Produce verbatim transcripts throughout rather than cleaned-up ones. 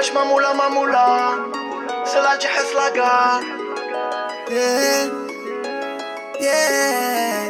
wesh mamoula mamoula, c'est la Jihess la gare. Yeah, yeah.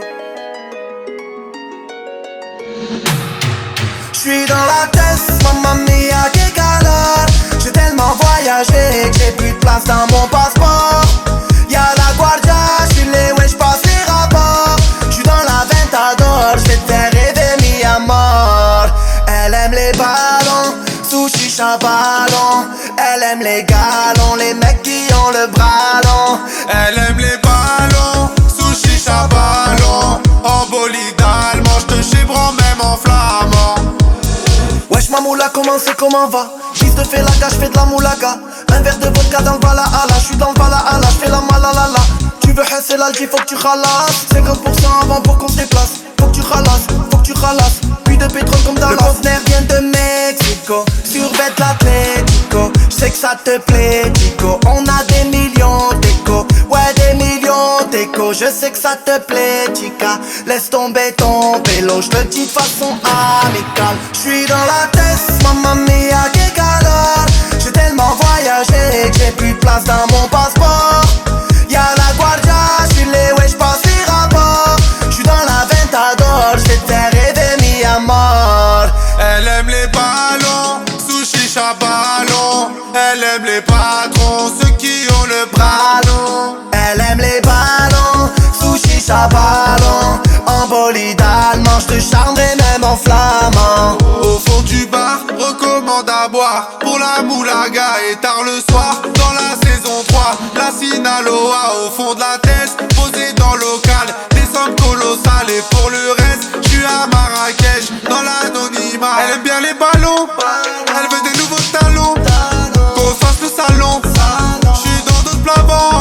J'suis dans la tête, mamma mia que galère. J'ai tellement voyagé que j'ai plus de place dans mon passeport. Y'a la guardia, j'suis les ouais j'passe les rapports. J'suis dans la Ventador, j'vais te faire rêver mi à mort. Elle aime les ballons, sushi chabalon. Elle aime les galons, les mecs qui ont le bras long. Elle aime les ballons, sushi chabalon. En bolide allemand, j'te chibran même en flamand. Wesh mamoula, comment c'est, comment va? Fils de fais la gage, j'fais de la moulaga. Un verre de vodka dans le Valhalla, j'suis dans le Valhalla, j'fais la malalala. Tu veux hasser l'algi, faut que tu ralasses. cinquante pour cent avant pour qu'on se déplace. Faut que tu ralasses, faut que tu ralasses. Puis de pétrole comme Dallas. Le conteneur vient de Mexico, survêt l'Atlético. J'sais que ça te plaît, Chico. On a des millions d'écho, ouais des millions d'écho. Je sais que ça te plaît, chica. Laisse tomber ton vélo, j'te le dis de façon amicale. J'suis dans la tête, mamma mia que galère. J'ai tellement voyagé que j'ai plus de place dans mon passeport. Y'a la guardia, j'suis les ouais j'passe les rapports. J'suis dans la Ventador, j'vais te faire rêver mi à mort. Elle aime les ballons, sushi chabalon. Elle aime les patrons, ceux qui ont le bras long. Elle aime les ballons, sushi chabalon. En bolide allemand, j'te charmerai même en flamand. Au fond du bar, recommande à boire. Pour la moulaga et tard le soir. Dans la saison trois, la Sinaloa. Au fond de la tête, posée dans le local. Des sommes colossales et pour le reste, j'suis à Marrakech, dans l'anonymat. Elle aime bien les ballons, elle veut des nouveaux talons. Qu'on fasse le salon, j'suis dans d'autres plats.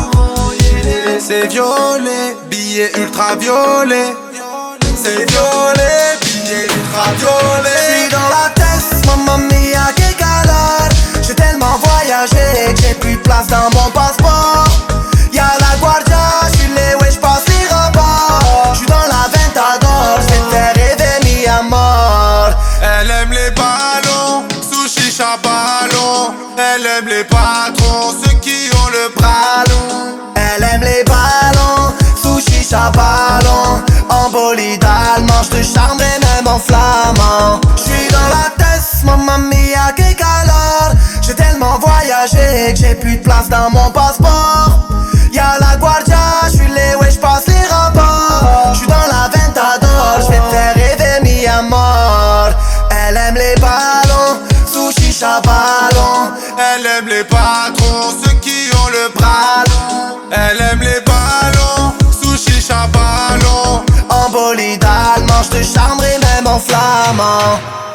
C'est violet, billet ultra violet. C'est violet, billet ultra violet. J'suis dans la tête, mamma mia que galère. J'ai tellement voyagé que j'ai plus de place dans mon passeport. Y'a la guardia, j'suis les ouais j'passe les rapports. J'suis dans la Ventador, j'vais te faire rêver mi à mort. Elle aime les ballons, sushi chabalon. Elle aime les patrons, ceux qui ont le bras long. Elle aime les ballons, sushi chabalon. En bolide allemand, j'te charmerai même en flamand. J'suis dans la tête, mamma mia que galère. J'ai tellement voyagé que j'ai plus de place dans mon passeport. Y'a la guardia, j'suis les ouais j'passe les rapports. J'suis dans la Ventador, j'vais te faire rêver mi à mort. Elle aime les ballons, sushi chabalon. Elle aime les patrons, ceux qui ont le bras long. Elle aime les ballons, sushi chabalon. En bolide allemand, j'te charmerai même en flamand.